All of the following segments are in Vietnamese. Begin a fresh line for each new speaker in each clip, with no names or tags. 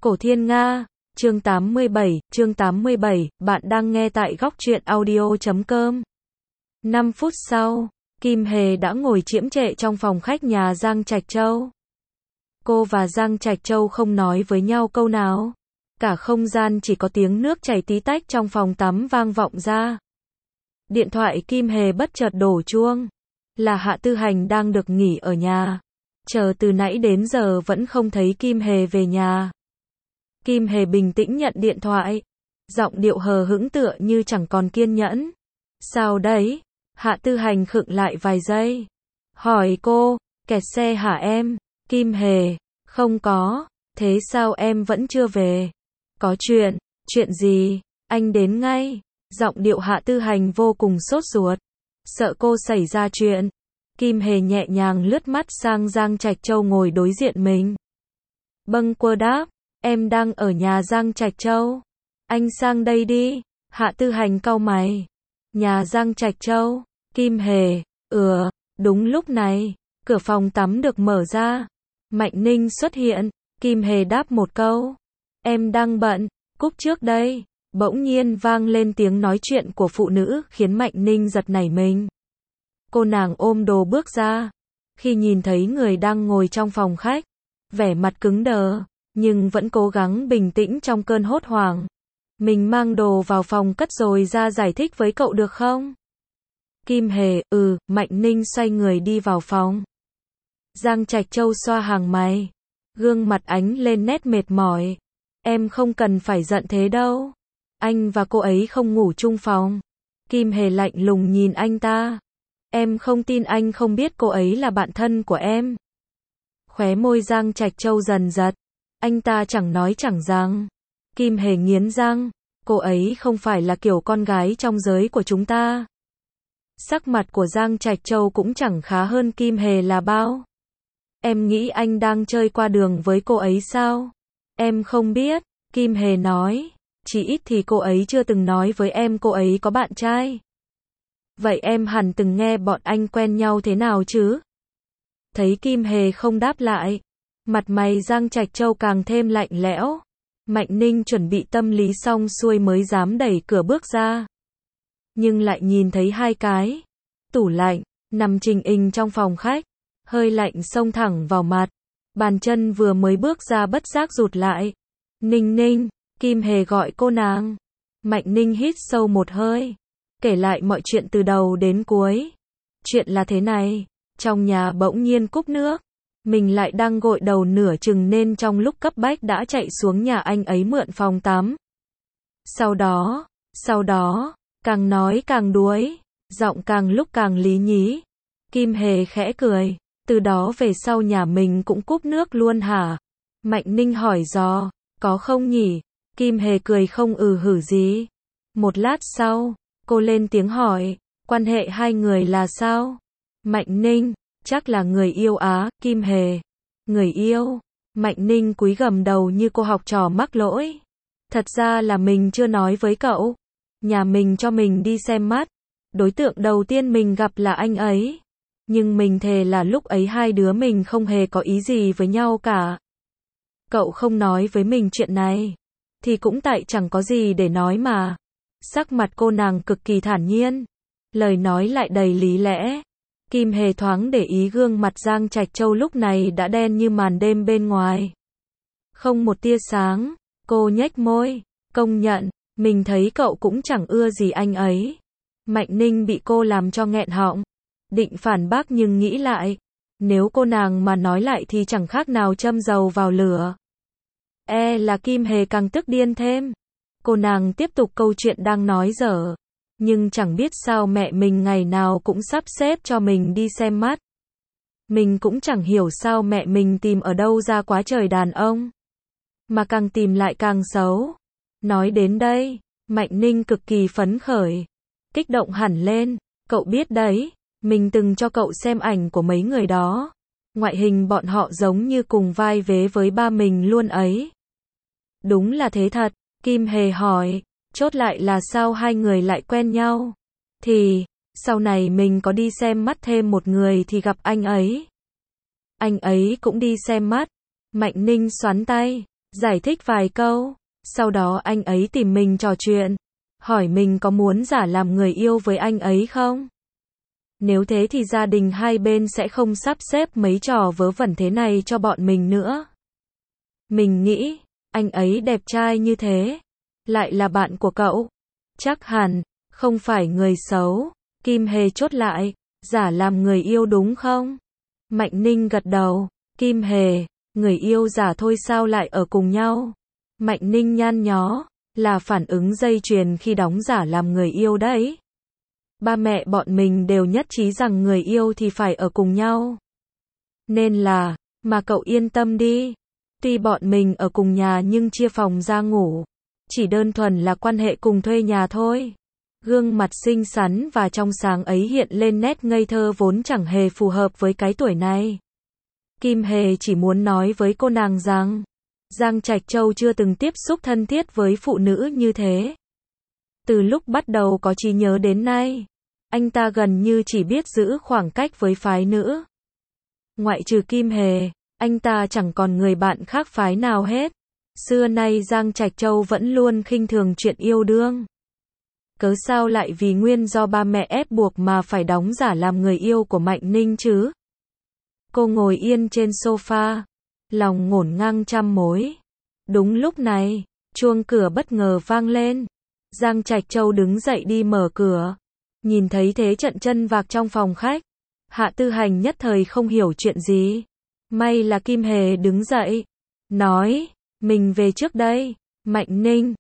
Cổ Thiên Nga, chương 87, bạn đang nghe tại góc truyện audio.com. 5 phút sau, Kim Hề đã ngồi chiếm trệ trong phòng khách nhà Giang Trạch Châu. Cô và Giang Trạch Châu không nói với nhau câu nào. Cả không gian chỉ có tiếng nước chảy tí tách trong phòng tắm vang vọng ra. Điện thoại Kim Hề bất chợt đổ chuông. Là Hạ Tư Hành đang được nghỉ ở nhà. Chờ từ nãy đến giờ vẫn không thấy Kim Hề về nhà. Kim Hề bình tĩnh nhận điện thoại. Giọng điệu hờ hững tựa như chẳng còn kiên nhẫn. Sao đấy? Hạ Tư Hành khựng lại vài giây. Hỏi cô, kẹt xe hả em? Kim Hề, không có. Thế sao em vẫn chưa về? Có chuyện gì? Anh đến ngay. Giọng điệu Hạ Tư Hành vô cùng sốt ruột. Sợ cô xảy ra chuyện. Kim Hề nhẹ nhàng lướt mắt sang Giang Trạch Châu ngồi đối diện mình. Bâng quơ đáp, em đang ở nhà Giang Trạch Châu. Anh sang đây đi. Hạ Tư Hành cau mày. Nhà Giang Trạch Châu. Kim Hề, đúng lúc này, cửa phòng tắm được mở ra. Mạnh Ninh xuất hiện. Kim Hề đáp một câu. Em đang bận, cúp trước đây. Bỗng nhiên vang lên tiếng nói chuyện của phụ nữ khiến Mạnh Ninh giật nảy mình. Cô nàng ôm đồ bước ra. Khi nhìn thấy người đang ngồi trong phòng khách, vẻ mặt cứng đờ, nhưng vẫn cố gắng bình tĩnh trong cơn hốt hoảng. Mình mang đồ vào phòng cất rồi ra giải thích với cậu được không? Kim Hề, Mạnh Ninh xoay người đi vào phòng. Giang Trạch Châu xoa hàng mày. Gương mặt ánh lên nét mệt mỏi. Em không cần phải giận thế đâu. Anh và cô ấy không ngủ chung phòng. Kim Hề lạnh lùng nhìn anh ta. Em không tin anh không biết cô ấy là bạn thân của em. Khóe môi Giang Trạch Châu dần giật. Anh ta chẳng nói chẳng rằng. Kim Hề nghiến răng. Cô ấy không phải là kiểu con gái trong giới của chúng ta. Sắc mặt của Giang Trạch Châu cũng chẳng khá hơn Kim Hề là bao. Em nghĩ anh đang chơi qua đường với cô ấy sao? Em không biết. Kim Hề nói. Chỉ ít thì cô ấy chưa từng nói với em cô ấy có bạn trai. Vậy em hẳn từng nghe bọn anh quen nhau thế nào chứ? Thấy Kim Hề không đáp lại. Mặt mày Giang Trạch Châu càng thêm lạnh lẽo. Mạnh Ninh chuẩn bị tâm lý xong xuôi mới dám đẩy cửa bước ra. Nhưng lại nhìn thấy hai cái tủ lạnh nằm trình hình trong phòng khách. Hơi lạnh xông thẳng vào mặt. Bàn chân vừa mới bước ra bất giác rụt lại. Ninh Ninh, Kim Hề gọi cô nàng. Mạnh Ninh hít sâu một hơi. Kể lại mọi chuyện từ đầu đến cuối. Chuyện là thế này. Trong nhà bỗng nhiên cúp nước. Mình lại đang gội đầu nửa chừng nên trong lúc cấp bách đã chạy xuống nhà anh ấy mượn phòng tắm. Sau đó, càng nói càng đuối. Giọng càng lúc càng lý nhí. Kim Hề khẽ cười. Từ đó về sau nhà mình cũng cúp nước luôn hả? Mạnh Ninh hỏi dò. Có không nhỉ? Kim Hề cười không hử gì. Một lát sau, cô lên tiếng hỏi. Quan hệ hai người là sao? Mạnh Ninh. Chắc là người yêu á. Kim Hề. Người yêu? Mạnh Ninh cúi gằm đầu như cô học trò mắc lỗi. Thật ra là mình chưa nói với cậu. Nhà mình cho mình đi xem mắt. Đối tượng đầu tiên mình gặp là anh ấy. Nhưng mình thề là lúc ấy hai đứa mình không hề có ý gì với nhau cả. Cậu không nói với mình chuyện này. Thì cũng tại chẳng có gì để nói mà. Sắc mặt cô nàng cực kỳ thản nhiên. Lời nói lại đầy lý lẽ. Kim Hề thoáng để ý gương mặt Giang Trạch Châu lúc này đã đen như màn đêm bên ngoài. Không một tia sáng. Cô nhếch môi. Công nhận, mình thấy cậu cũng chẳng ưa gì anh ấy. Mạnh Ninh bị cô làm cho nghẹn họng. Định phản bác nhưng nghĩ lại. Nếu cô nàng mà nói lại thì chẳng khác nào châm dầu vào lửa. Là Kim Hề càng tức điên thêm. Cô nàng tiếp tục câu chuyện đang nói dở. Nhưng chẳng biết sao mẹ mình ngày nào cũng sắp xếp cho mình đi xem mắt. Mình cũng chẳng hiểu sao mẹ mình tìm ở đâu ra quá trời đàn ông. Mà càng tìm lại càng xấu. Nói đến đây, Mạnh Ninh cực kỳ phấn khởi. Kích động hẳn lên. Cậu biết đấy, mình từng cho cậu xem ảnh của mấy người đó. Ngoại hình bọn họ giống như cùng vai vế với ba mình luôn ấy. Đúng là thế thật. Kim Hề hỏi. Chốt lại là sao hai người lại quen nhau? Thì, sau này mình có đi xem mắt thêm một người thì gặp anh ấy. Anh ấy cũng đi xem mắt. Mạnh Ninh xoắn tay. giải thích vài câu. Sau đó anh ấy tìm mình trò chuyện, hỏi mình có muốn giả làm người yêu với anh ấy không? Nếu thế thì gia đình hai bên sẽ không sắp xếp mấy trò vớ vẩn thế này cho bọn mình nữa. Mình nghĩ, anh ấy đẹp trai như thế, lại là bạn của cậu, chắc hẳn không phải người xấu. Kim Hề chốt lại, giả làm người yêu đúng không? Mạnh Ninh gật đầu. Kim Hề, người yêu giả thôi sao lại ở cùng nhau? Mạnh Ninh nhăn nhó, là phản ứng dây chuyền khi đóng giả làm người yêu đấy. Ba mẹ bọn mình đều nhất trí rằng người yêu thì phải ở cùng nhau. Nên là, mà cậu yên tâm đi. Tuy bọn mình ở cùng nhà nhưng chia phòng ra ngủ. Chỉ đơn thuần là quan hệ cùng thuê nhà thôi. Gương mặt xinh xắn và trong sáng ấy hiện lên nét ngây thơ vốn chẳng hề phù hợp với cái tuổi này. Kim Hề chỉ muốn nói với cô nàng rằng, Giang Trạch Châu chưa từng tiếp xúc thân thiết với phụ nữ như thế. Từ lúc bắt đầu có trí nhớ đến nay, anh ta gần như chỉ biết giữ khoảng cách với phái nữ. Ngoại trừ Kim Hề, anh ta chẳng còn người bạn khác phái nào hết. Xưa nay Giang Trạch Châu vẫn luôn khinh thường chuyện yêu đương. Cớ sao lại vì nguyên do ba mẹ ép buộc mà phải đóng giả làm người yêu của Mạnh Ninh chứ? Cô ngồi yên trên sofa, lòng ngổn ngang trăm mối. Đúng lúc này, chuông cửa bất ngờ vang lên. Giang Trạch Châu đứng dậy đi mở cửa. Nhìn thấy thế trận chân vạc trong phòng khách. Hạ Tư Hành nhất thời không hiểu chuyện gì. May là Kim Hề đứng dậy, nói, mình về trước đây. Mạnh Ninh,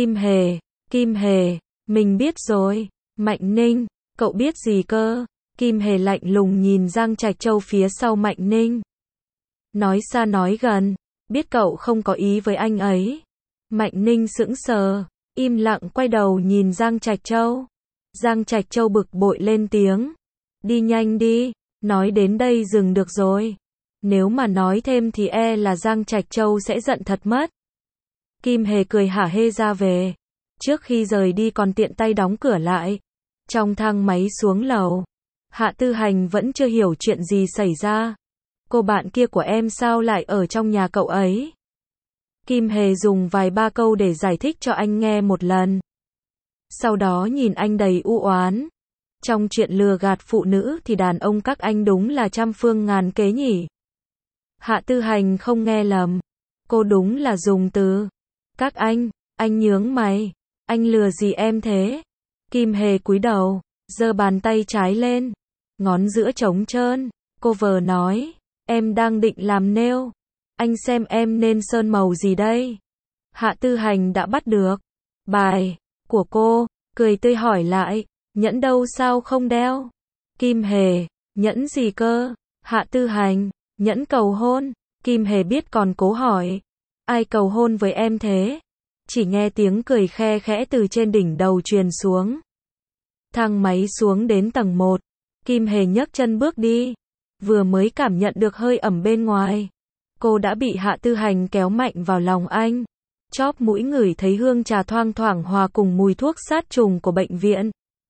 Kim Hề, mình biết rồi. Mạnh Ninh, cậu biết gì cơ? Kim Hề lạnh lùng nhìn Giang Trạch Châu phía sau Mạnh Ninh. Nói xa nói gần, biết cậu không có ý với anh ấy. Mạnh Ninh sững sờ, im lặng quay đầu nhìn Giang Trạch Châu. Giang Trạch Châu bực bội lên tiếng. Đi nhanh đi, nói đến đây dừng được rồi. Nếu mà nói thêm thì e là Giang Trạch Châu sẽ giận thật mất. Kim Hề cười hả hê ra về. Trước khi rời đi còn tiện tay đóng cửa lại. Trong thang máy xuống lầu, Hạ Tư Hành vẫn chưa hiểu chuyện gì xảy ra. Cô bạn kia của em sao lại ở trong nhà cậu ấy? Kim Hề dùng vài ba câu để giải thích cho anh nghe một lần. Sau đó nhìn anh đầy u oán. Trong chuyện lừa gạt phụ nữ thì đàn ông các anh đúng là trăm phương ngàn kế nhỉ. Hạ Tư Hành không nghe lầm. Cô đúng là dùng từ các anh nhướng mày. Anh lừa gì em thế? Kim Hề cúi đầu, giơ bàn tay trái lên, ngón giữa trống trơn. Cô vờ nói, em đang định làm nail. Anh xem em nên sơn màu gì đây? Hạ Tư Hành đã bắt được bài của cô, cười tươi hỏi lại, nhẫn đâu sao không đeo? Kim Hề, nhẫn gì cơ? Hạ Tư Hành, nhẫn cầu hôn. Kim Hề biết còn cố hỏi, ai cầu hôn với em thế? Chỉ nghe tiếng cười khe khẽ từ trên đỉnh đầu truyền xuống. Thang máy xuống đến tầng 1. Kim Hề nhấc chân bước đi. Vừa mới cảm nhận được hơi ẩm bên ngoài, cô đã bị Hạ Tư Hành kéo mạnh vào lòng anh. Chóp mũi ngửi thấy hương trà thoang thoảng hòa cùng mùi thuốc sát trùng của bệnh viện.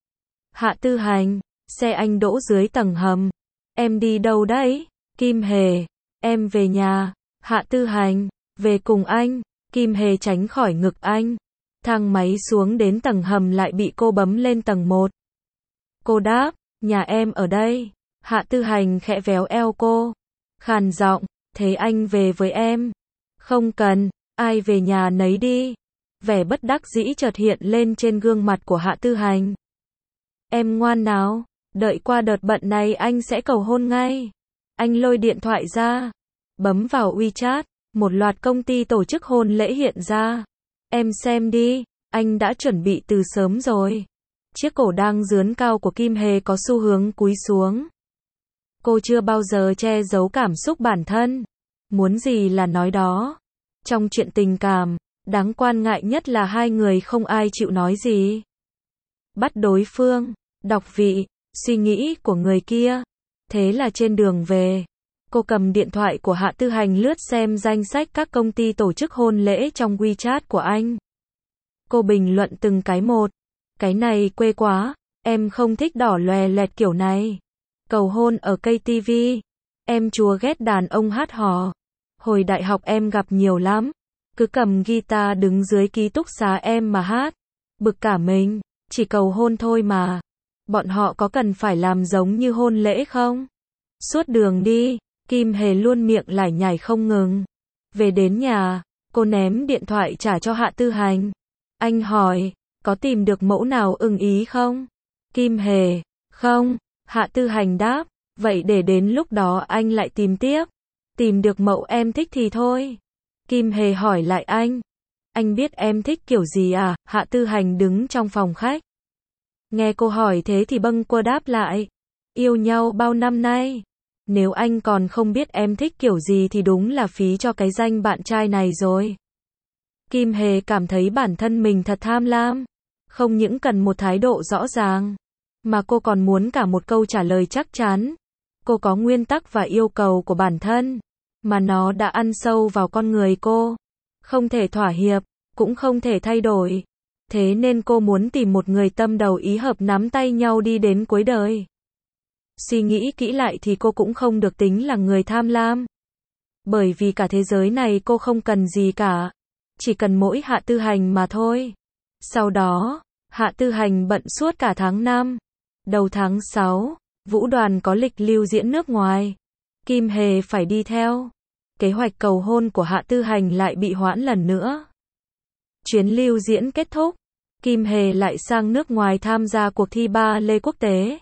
Hạ Tư Hành, xe anh đỗ dưới tầng hầm. Em đi đâu đấy? Kim Hề, em về nhà. Hạ Tư Hành, về cùng anh. Kim Hề tránh khỏi ngực anh. Thang máy xuống đến tầng hầm lại bị cô bấm lên tầng 1. Cô đáp, nhà em ở đây. Hạ Tư Hành khẽ véo eo cô, khàn giọng, thế anh về với em. Không cần, ai về nhà nấy đi. Vẻ bất đắc dĩ chợt hiện lên trên gương mặt của Hạ Tư Hành. Em ngoan nào, đợi qua đợt bận này anh sẽ cầu hôn ngay. Anh lôi điện thoại ra, bấm vào WeChat, một loạt công ty tổ chức hôn lễ hiện ra. Em xem đi, anh đã chuẩn bị từ sớm rồi. Chiếc cổ đang dướn cao của Kim Hề có xu hướng cúi xuống. Cô chưa bao giờ che giấu cảm xúc bản thân. Muốn gì là nói đó. Trong chuyện tình cảm, đáng quan ngại nhất là hai người không ai chịu nói gì. Bắt đối phương, đọc vị, suy nghĩ của người kia. Thế là trên đường về, cô cầm điện thoại của Hạ Tư Hành lướt xem danh sách các công ty tổ chức hôn lễ trong WeChat của anh. Cô bình luận từng cái một. Cái này quê quá, em không thích đỏ lòe loẹt kiểu này. Cầu hôn ở KTV, em chúa ghét đàn ông hát hò. Hồi đại học em gặp nhiều lắm. cứ cầm guitar đứng dưới ký túc xá em mà hát. Bực cả mình, chỉ cầu hôn thôi mà. Bọn họ có cần phải làm giống như hôn lễ không? Suốt đường đi, Kim Hề luôn miệng lải nhải không ngừng. Về đến nhà, cô ném điện thoại trả cho Hạ Tư Hành. Anh hỏi, có tìm được mẫu nào ưng ý không? Kim Hề, không. Hạ Tư Hành đáp, vậy để đến lúc đó anh lại tìm tiếp. Tìm được mẫu em thích thì thôi. Kim Hề hỏi lại anh biết em thích kiểu gì à? Hạ Tư Hành đứng trong phòng khách. Nghe cô hỏi thế thì bâng quơ đáp lại. Yêu nhau bao năm nay. Nếu anh còn không biết em thích kiểu gì thì đúng là phí cho cái danh bạn trai này rồi. Kim Hề cảm thấy bản thân mình thật tham lam. Không những cần một thái độ rõ ràng, mà cô còn muốn cả một câu trả lời chắc chắn. Cô có nguyên tắc và yêu cầu của bản thân, mà nó đã ăn sâu vào con người cô. Không thể thỏa hiệp, cũng không thể thay đổi. Thế nên cô muốn tìm một người tâm đầu ý hợp nắm tay nhau đi đến cuối đời. Suy nghĩ kỹ lại thì cô cũng không được tính là người tham lam. Bởi vì cả thế giới này cô không cần gì cả. Chỉ cần mỗi Hạ Tư Hành mà thôi. Sau đó, Hạ Tư Hành bận suốt cả tháng 5. Đầu tháng 6, Vũ Đoàn có lịch lưu diễn nước ngoài. Kim Hề phải đi theo. Kế hoạch cầu hôn của Hạ Tư Hành lại bị hoãn lần nữa. Chuyến lưu diễn kết thúc, Kim Hề lại sang nước ngoài tham gia cuộc thi ba lê quốc tế.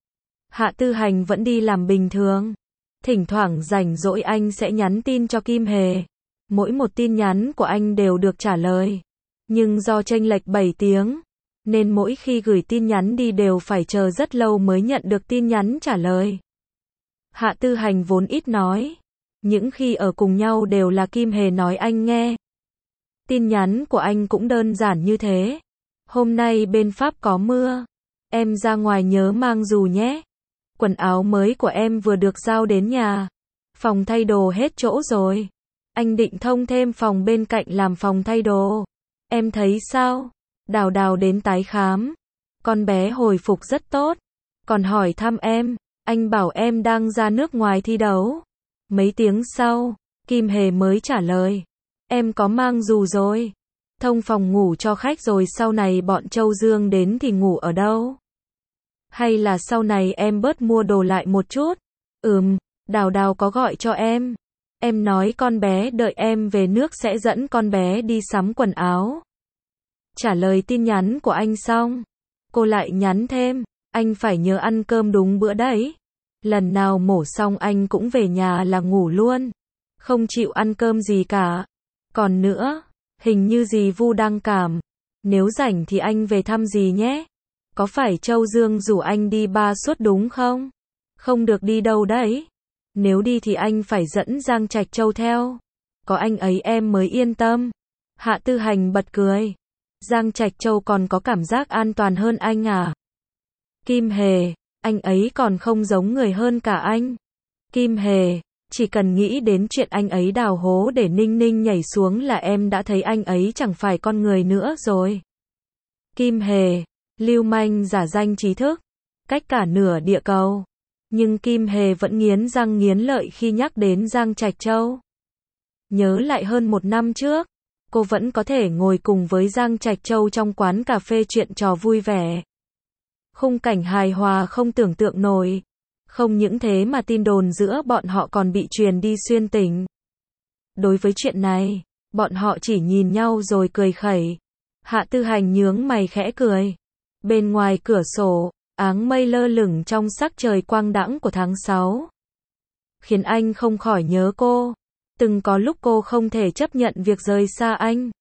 Hạ Tư Hành vẫn đi làm bình thường. Thỉnh thoảng rảnh rỗi anh sẽ nhắn tin cho Kim Hề. Mỗi một tin nhắn của anh đều được trả lời. Nhưng do chênh lệch 7 tiếng, nên mỗi khi gửi tin nhắn đi đều phải chờ rất lâu mới nhận được tin nhắn trả lời. Hạ Tư Hành vốn ít nói. Những khi ở cùng nhau đều là Kim Hề nói anh nghe. Tin nhắn của anh cũng đơn giản như thế. Hôm nay bên Pháp có mưa. Em ra ngoài nhớ mang dù nhé. Quần áo mới của em vừa được giao đến nhà. Phòng thay đồ hết chỗ rồi. Anh định thông thêm phòng bên cạnh làm phòng thay đồ. Em thấy sao? Đào Đào đến tái khám. Con bé hồi phục rất tốt. Còn hỏi thăm em. Anh bảo em đang ra nước ngoài thi đấu. Mấy tiếng sau, Kim Hề mới trả lời. Em có mang dù rồi. Thông phòng ngủ cho khách rồi, sau này bọn Châu Dương đến thì ngủ ở đâu? Hay là sau này em bớt mua đồ lại một chút? Đào Đào có gọi cho em. Em nói con bé đợi em về nước sẽ dẫn con bé đi sắm quần áo. Trả lời tin nhắn của anh xong, cô lại nhắn thêm, anh phải nhớ ăn cơm đúng bữa đấy. Lần nào mổ xong anh cũng về nhà là ngủ luôn. Không chịu ăn cơm gì cả. Còn nữa, hình như dì Vu đang cảm. Nếu rảnh thì anh về thăm dì nhé. Có phải Châu Dương rủ anh đi ba suốt đúng không? Không được đi đâu đấy. Nếu đi thì anh phải dẫn Giang Trạch Châu theo. Có anh ấy em mới yên tâm. Hạ Tư Hành bật cười. Giang Trạch Châu còn có cảm giác an toàn hơn anh à? Kim Hề, anh ấy còn không giống người hơn cả anh. Kim Hề, chỉ cần nghĩ đến chuyện anh ấy đào hố để Ninh Ninh nhảy xuống là em đã thấy anh ấy chẳng phải con người nữa rồi. Kim Hề, lưu manh giả danh trí thức, cách cả nửa địa cầu. Nhưng Kim Hề vẫn nghiến răng nghiến lợi khi nhắc đến Giang Trạch Châu. Nhớ lại hơn 1 năm trước, cô vẫn có thể ngồi cùng với Giang Trạch Châu trong quán cà phê chuyện trò vui vẻ. Khung cảnh hài hòa không tưởng tượng nổi. Không những thế mà tin đồn giữa bọn họ còn bị truyền đi xuyên tỉnh. Đối với chuyện này, bọn họ chỉ nhìn nhau rồi cười khẩy. Hạ Tư Hành nhướng mày khẽ cười. Bên ngoài cửa sổ, áng mây lơ lửng trong sắc trời quang đãng của tháng 6. Khiến anh không khỏi nhớ cô. Từng có lúc cô không thể chấp nhận việc rời xa anh.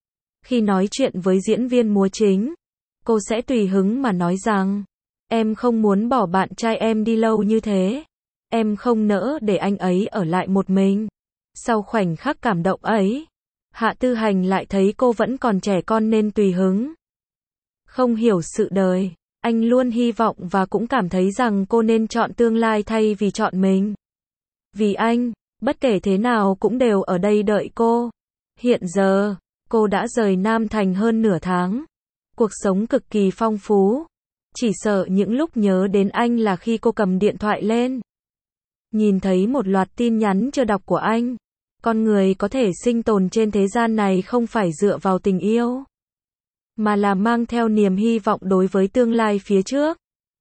Khi nói chuyện với diễn viên múa chính, cô sẽ tùy hứng mà nói rằng, em không muốn bỏ bạn trai em đi lâu như thế. Em không nỡ để anh ấy ở lại một mình. Sau khoảnh khắc cảm động ấy, Hạ Tư Hành lại thấy cô vẫn còn trẻ con nên tùy hứng. Không hiểu sự đời, anh luôn hy vọng và cũng cảm thấy rằng cô nên chọn tương lai thay vì chọn mình. Vì anh, bất kể thế nào cũng đều ở đây đợi cô. Hiện giờ, cô đã rời Nam Thành hơn nửa tháng. Cuộc sống cực kỳ phong phú. Chỉ sợ những lúc nhớ đến anh là khi cô cầm điện thoại lên, nhìn thấy một loạt tin nhắn chưa đọc của anh. Con người có thể sinh tồn trên thế gian này không phải dựa vào tình yêu, mà là mang theo niềm hy vọng đối với tương lai phía trước.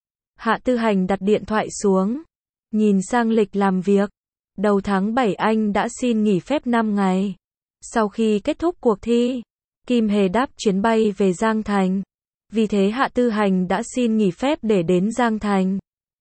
Hạ Tư Hành đặt điện thoại xuống, nhìn sang lịch làm việc. Đầu tháng 7 anh đã xin nghỉ phép 5 ngày. Sau khi kết thúc cuộc thi, Kim Hề đáp chuyến bay về Giang Thành. Vì thế Hạ Tư Hành đã xin nghỉ phép để đến Giang Thành.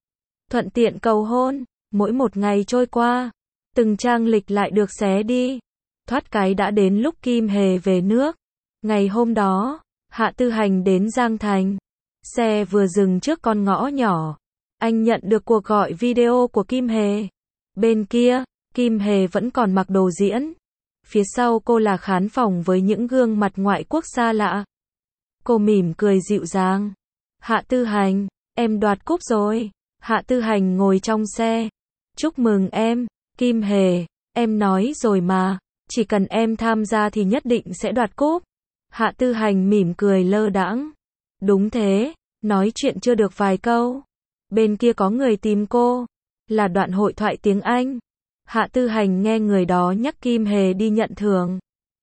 Thuận tiện cầu hôn, mỗi một ngày trôi qua, từng trang lịch lại được xé đi. Thoát cái đã đến lúc Kim Hề về nước. Ngày hôm đó, Hạ Tư Hành đến Giang Thành. Xe vừa dừng trước con ngõ nhỏ. Anh nhận được cuộc gọi video của Kim Hề. Bên kia, Kim Hề vẫn còn mặc đồ diễn. Phía sau cô là khán phòng với những gương mặt ngoại quốc xa lạ. Cô mỉm cười dịu dàng. Hạ Tư Hành, em đoạt cúp rồi. Hạ Tư Hành ngồi trong xe. Chúc mừng em, Kim Hề, em nói rồi mà, chỉ cần em tham gia thì nhất định sẽ đoạt cúp. Hạ Tư Hành mỉm cười lơ đãng. Đúng thế, nói chuyện chưa được vài câu. Bên kia có người tìm cô, là đoạn hội thoại tiếng Anh. Hạ Tư Hành nghe người đó nhắc Kim Hề đi nhận thưởng.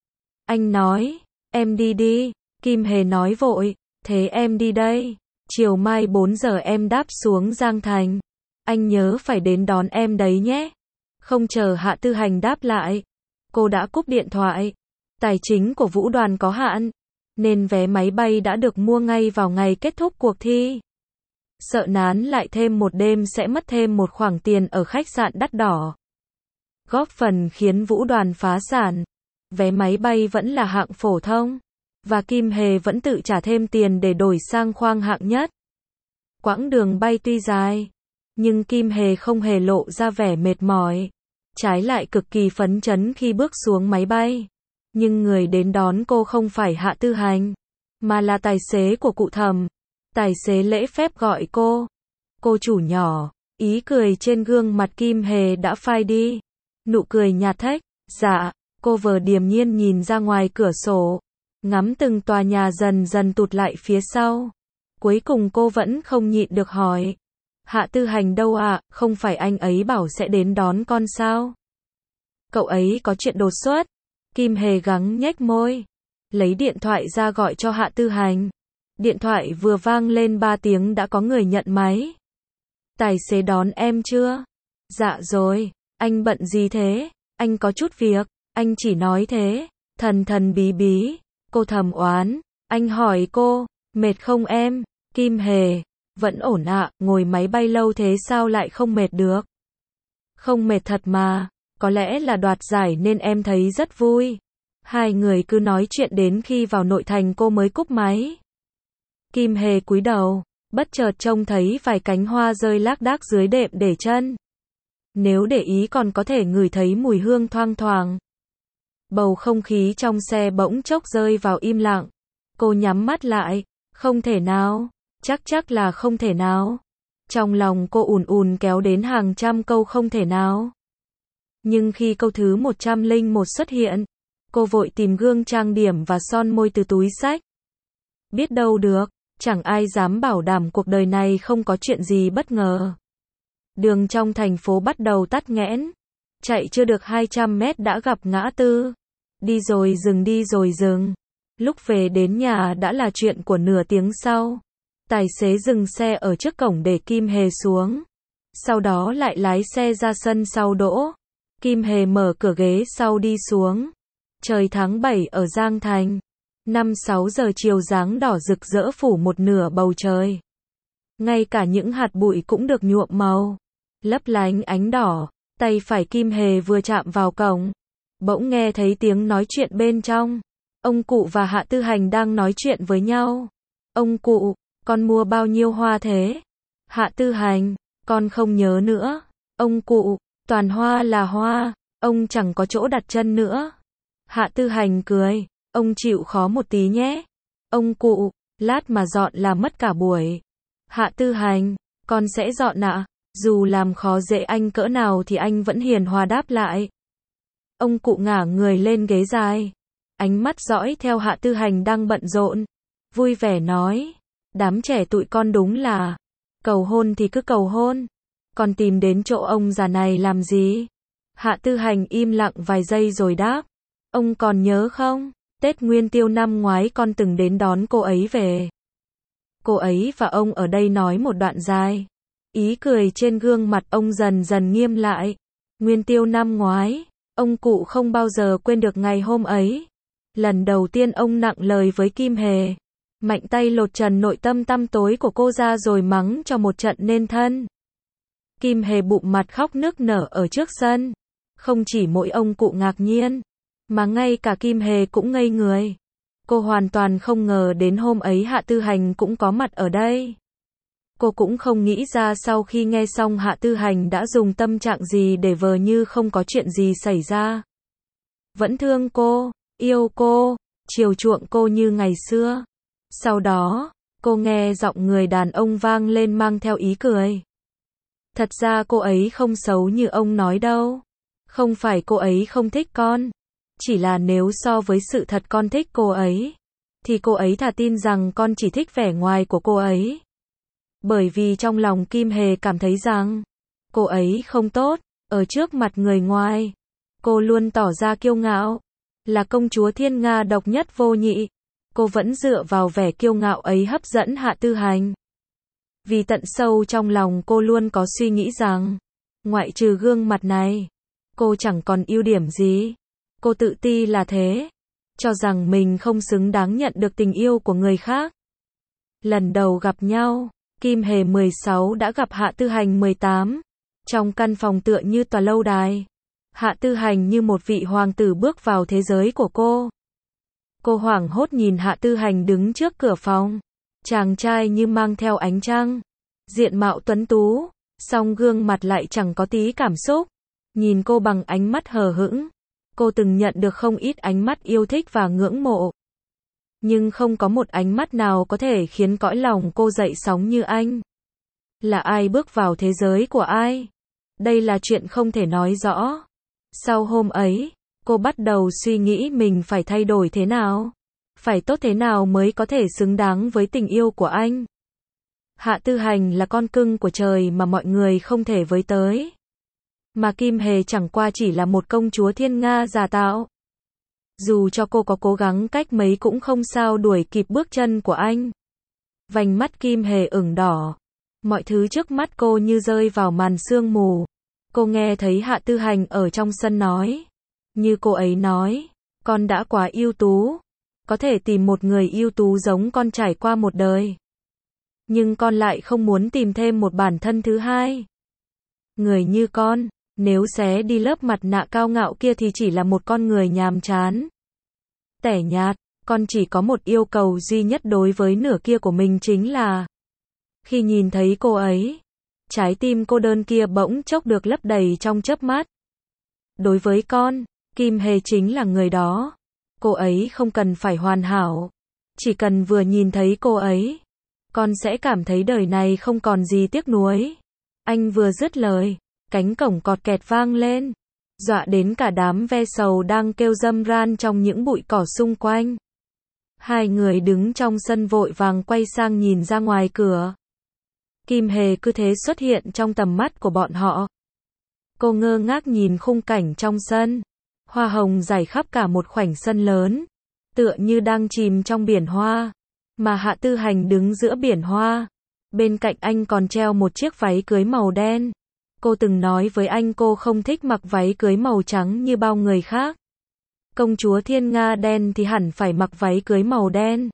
Anh nói, em đi đi. Kim Hề nói vội, thế em đi đây. Chiều mai 4 giờ em đáp xuống Giang Thành. Anh nhớ phải đến đón em đấy nhé. Không chờ Hạ Tư Hành đáp lại, cô đã cúp điện thoại. Tài chính của Vũ Đoàn có hạn, nên vé máy bay đã được mua ngay vào ngày kết thúc cuộc thi. Sợ nán lại thêm một đêm sẽ mất thêm một khoản tiền ở khách sạn đắt đỏ, góp phần khiến Vũ Đoàn phá sản. Vé máy bay vẫn là hạng phổ thông, và Kim Hề vẫn tự trả thêm tiền để đổi sang khoang hạng nhất. Quãng đường bay tuy dài, nhưng Kim Hề không hề lộ ra vẻ mệt mỏi. Trái lại cực kỳ phấn chấn khi bước xuống máy bay. Nhưng người đến đón cô không phải Hạ Tư Hành, mà là tài xế của cụ Thẩm. Tài xế lễ phép gọi cô chủ nhỏ. Ý cười trên gương mặt Kim Hề đã phai đi. Nụ cười nhạt thách. Dạ, cô vờ điềm nhiên nhìn ra ngoài cửa sổ, ngắm từng tòa nhà dần dần tụt lại phía sau. Cuối cùng cô vẫn không nhịn được hỏi. Hạ Tư Hành đâu ạ? Không phải anh ấy bảo sẽ đến đón con sao? Cậu ấy có chuyện đột xuất. Kim Hề gắng nhếch môi, lấy điện thoại ra gọi cho Hạ Tư Hành. Điện thoại vừa vang lên 3 tiếng đã có người nhận máy. Tài xế đón em chưa? Dạ rồi. Anh bận gì thế? Anh có chút việc. Anh chỉ nói thế. Thần thần bí bí. Cô thầm oán. Anh hỏi cô, mệt không em? Kim Hề, vẫn ổn ạ. Ngồi máy bay lâu thế sao lại không mệt được? Không mệt thật mà. Có lẽ là đoạt giải nên em thấy rất vui. Hai người cứ nói chuyện đến khi vào nội thành cô mới cúp máy. Kim Hề cúi đầu, bất chợt trông thấy vài cánh hoa rơi lác đác dưới đệm để chân. Nếu để ý còn có thể ngửi thấy mùi hương thoang thoảng. Bầu không khí trong xe bỗng chốc rơi vào im lặng. Cô nhắm mắt lại. Không thể nào. Chắc là không thể nào. Trong lòng cô ùn ùn kéo đến hàng trăm câu không thể nào. Nhưng khi câu thứ 101 xuất hiện, cô vội tìm gương trang điểm và son môi từ túi xách. Biết đâu được, chẳng ai dám bảo đảm cuộc đời này không có chuyện gì bất ngờ. Đường trong thành phố bắt đầu tắc nghẽn. Chạy chưa được 200 mét đã gặp ngã tư. Đi rồi dừng. Lúc về đến nhà đã là chuyện của nửa tiếng sau. Tài xế dừng xe ở trước cổng để Kim Hề xuống. Sau đó lại lái xe ra sân sau đỗ. Kim Hề mở cửa ghế sau đi xuống. Trời tháng 7 ở Giang Thành. 5-6 giờ chiều dáng đỏ rực rỡ phủ một nửa bầu trời. Ngay cả những hạt bụi cũng được nhuộm màu, lấp lánh ánh đỏ. Tay phải Kim Hề vừa chạm vào cổng, bỗng nghe thấy tiếng nói chuyện bên trong. Ông cụ và Hạ Tư Hành đang nói chuyện với nhau. Ông cụ, con mua bao nhiêu hoa thế? Hạ Tư Hành, con không nhớ nữa. Ông cụ, toàn hoa là hoa, ông chẳng có chỗ đặt chân nữa. Hạ Tư Hành cười, ông chịu khó một tí nhé. Ông cụ, lát mà dọn là mất cả buổi. Hạ Tư Hành, con sẽ dọn ạ. Dù làm khó dễ anh cỡ nào thì anh vẫn hiền hòa đáp lại. Ông cụ ngả người lên ghế dài, ánh mắt dõi theo Hạ Tư Hành đang bận rộn, vui vẻ nói, đám trẻ tụi con đúng là, cầu hôn thì cứ cầu hôn, còn tìm đến chỗ ông già này làm gì? Hạ Tư Hành im lặng vài giây rồi đáp. Ông còn nhớ không? Tết Nguyên Tiêu năm ngoái con từng đến đón cô ấy về. Cô ấy và ông ở đây nói một đoạn dài. Ý cười trên gương mặt ông dần dần nghiêm lại. Nguyên Tiêu năm ngoái, ông cụ không bao giờ quên được ngày hôm ấy. Lần đầu tiên ông nặng lời với Kim Hề. Mạnh tay lột trần nội tâm tăm tối của cô ra rồi mắng cho một trận nên thân. Kim Hề bụm mặt khóc nức nở ở trước sân. Không chỉ mỗi ông cụ ngạc nhiên, mà ngay cả Kim Hề cũng ngây người. Cô hoàn toàn không ngờ đến hôm ấy Hạ Tư Hành cũng có mặt ở đây. Cô cũng không nghĩ ra sau khi nghe xong Hạ Tư Hành đã dùng tâm trạng gì để vờ như không có chuyện gì xảy ra. Vẫn thương cô, yêu cô, chiều chuộng cô như ngày xưa. Sau đó, cô nghe giọng người đàn ông vang lên mang theo ý cười. Thật ra cô ấy không xấu như ông nói đâu. Không phải cô ấy không thích con. Chỉ là nếu so với sự thật con thích cô ấy, thì cô ấy thà tin rằng con chỉ thích vẻ ngoài của cô ấy. Bởi vì trong lòng Kim Hề cảm thấy rằng, cô ấy không tốt, ở trước mặt người ngoài. Cô luôn tỏ ra kiêu ngạo, là công chúa thiên nga độc nhất vô nhị. Cô vẫn dựa vào vẻ kiêu ngạo ấy hấp dẫn Hạ Tư Hành. Vì tận sâu trong lòng cô luôn có suy nghĩ rằng, ngoại trừ gương mặt này, cô chẳng còn ưu điểm gì. Cô tự ti là thế, cho rằng mình không xứng đáng nhận được tình yêu của người khác. Lần đầu gặp nhau, Kim Hề 16 đã gặp Hạ Tư Hành 18. Trong căn phòng tựa như tòa lâu đài, Hạ Tư Hành như một vị hoàng tử bước vào thế giới của cô. Cô hoảng hốt nhìn Hạ Tư Hành đứng trước cửa phòng. Chàng trai như mang theo ánh trăng, diện mạo tuấn tú, song gương mặt lại chẳng có tí cảm xúc. Nhìn cô bằng ánh mắt hờ hững. Cô từng nhận được không ít ánh mắt yêu thích và ngưỡng mộ. Nhưng không có một ánh mắt nào có thể khiến cõi lòng cô dậy sóng như anh. Là ai bước vào thế giới của ai? Đây là chuyện không thể nói rõ. Sau hôm ấy, cô bắt đầu suy nghĩ mình phải thay đổi thế nào, phải tốt thế nào mới có thể xứng đáng với tình yêu của anh. Hạ Tư Hành là con cưng của trời mà mọi người không thể với tới. Mà Kim Hề chẳng qua chỉ là một công chúa thiên nga giả tạo. Dù cho cô có cố gắng cách mấy cũng không sao đuổi kịp bước chân của anh. Vành mắt Kim Hề ửng đỏ. Mọi thứ trước mắt cô như rơi vào màn sương mù. Cô nghe thấy Hạ Tư Hành ở trong sân nói. Như cô ấy nói, con đã quá ưu tú. Có thể tìm một người ưu tú giống con trải qua một đời. Nhưng con lại không muốn tìm thêm một bản thân thứ hai. Người như con, nếu xé đi lớp mặt nạ cao ngạo kia thì chỉ là một con người nhàm chán, tẻ nhạt. Con chỉ có một yêu cầu duy nhất đối với nửa kia của mình, chính là khi nhìn thấy cô ấy, trái tim cô đơn kia bỗng chốc được lấp đầy trong chớp mắt. Đối với con, Kim Hề chính là người đó. Cô ấy không cần phải hoàn hảo. Chỉ cần vừa nhìn thấy cô ấy, con sẽ cảm thấy đời này không còn gì tiếc nuối. Anh vừa dứt lời, cánh cổng cọt kẹt vang lên, dọa đến cả đám ve sầu đang kêu râm ran trong những bụi cỏ xung quanh. Hai người đứng trong sân vội vàng quay sang nhìn ra ngoài cửa. Kim Hề cứ thế xuất hiện trong tầm mắt của bọn họ. Cô ngơ ngác nhìn khung cảnh trong sân. Hoa hồng rải khắp cả một khoảnh sân lớn, tựa như đang chìm trong biển hoa. Mà Hạ Tư Hành đứng giữa biển hoa. Bên cạnh anh còn treo một chiếc váy cưới màu đen. Cô từng nói với anh cô không thích mặc váy cưới màu trắng như bao người khác. Công chúa thiên nga đen thì hẳn phải mặc váy cưới màu đen.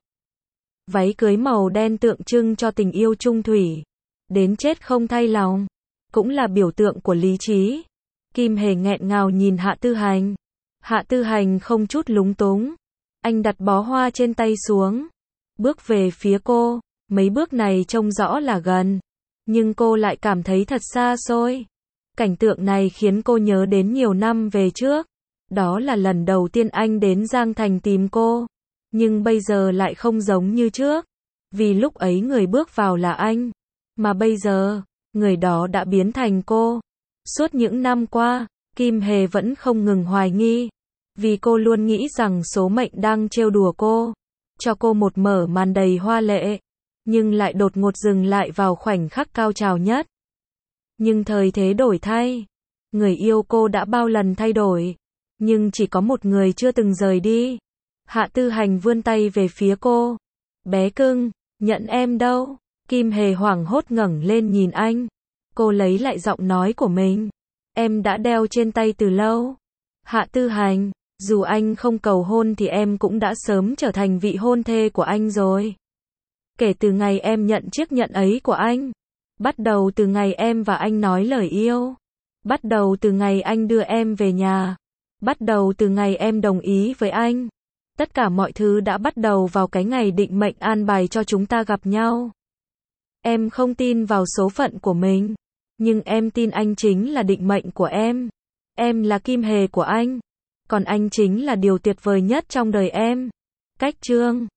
Váy cưới màu đen tượng trưng cho tình yêu chung thủy, đến chết không thay lòng, cũng là biểu tượng của lý trí. Kim Hề nghẹn ngào nhìn Hạ Tư Hành. Hạ Tư Hành không chút lúng túng. Anh đặt bó hoa trên tay xuống, bước về phía cô. Mấy bước này trông rõ là gần, nhưng cô lại cảm thấy thật xa xôi. Cảnh tượng này khiến cô nhớ đến nhiều năm về trước. Đó là lần đầu tiên anh đến Giang Thành tìm cô. Nhưng bây giờ lại không giống như trước. Vì lúc ấy người bước vào là anh. Mà bây giờ, người đó đã biến thành cô. Suốt những năm qua, Kim Hề vẫn không ngừng hoài nghi. Vì cô luôn nghĩ rằng số mệnh đang trêu đùa cô. Cho cô một mở màn đầy hoa lệ. Nhưng lại đột ngột dừng lại vào khoảnh khắc cao trào nhất. Nhưng thời thế đổi thay. Người yêu cô đã bao lần thay đổi, nhưng chỉ có một người chưa từng rời đi. Hạ Tư Hành vươn tay về phía cô. Bé cưng, nhận em đâu? Kim Hề hoảng hốt ngẩng lên nhìn anh. Cô lấy lại giọng nói của mình. Em đã đeo trên tay từ lâu. Hạ Tư Hành, dù anh không cầu hôn thì em cũng đã sớm trở thành vị hôn thê của anh rồi. Kể từ ngày em nhận chiếc nhẫn ấy của anh. Bắt đầu từ ngày em và anh nói lời yêu. Bắt đầu từ ngày anh đưa em về nhà. Bắt đầu từ ngày em đồng ý với anh. Tất cả mọi thứ đã bắt đầu vào cái ngày định mệnh an bài cho chúng ta gặp nhau. Em không tin vào số phận của mình, nhưng em tin anh chính là định mệnh của em. Em là Kim Hề của anh, còn anh chính là điều tuyệt vời nhất trong đời em. Cách chương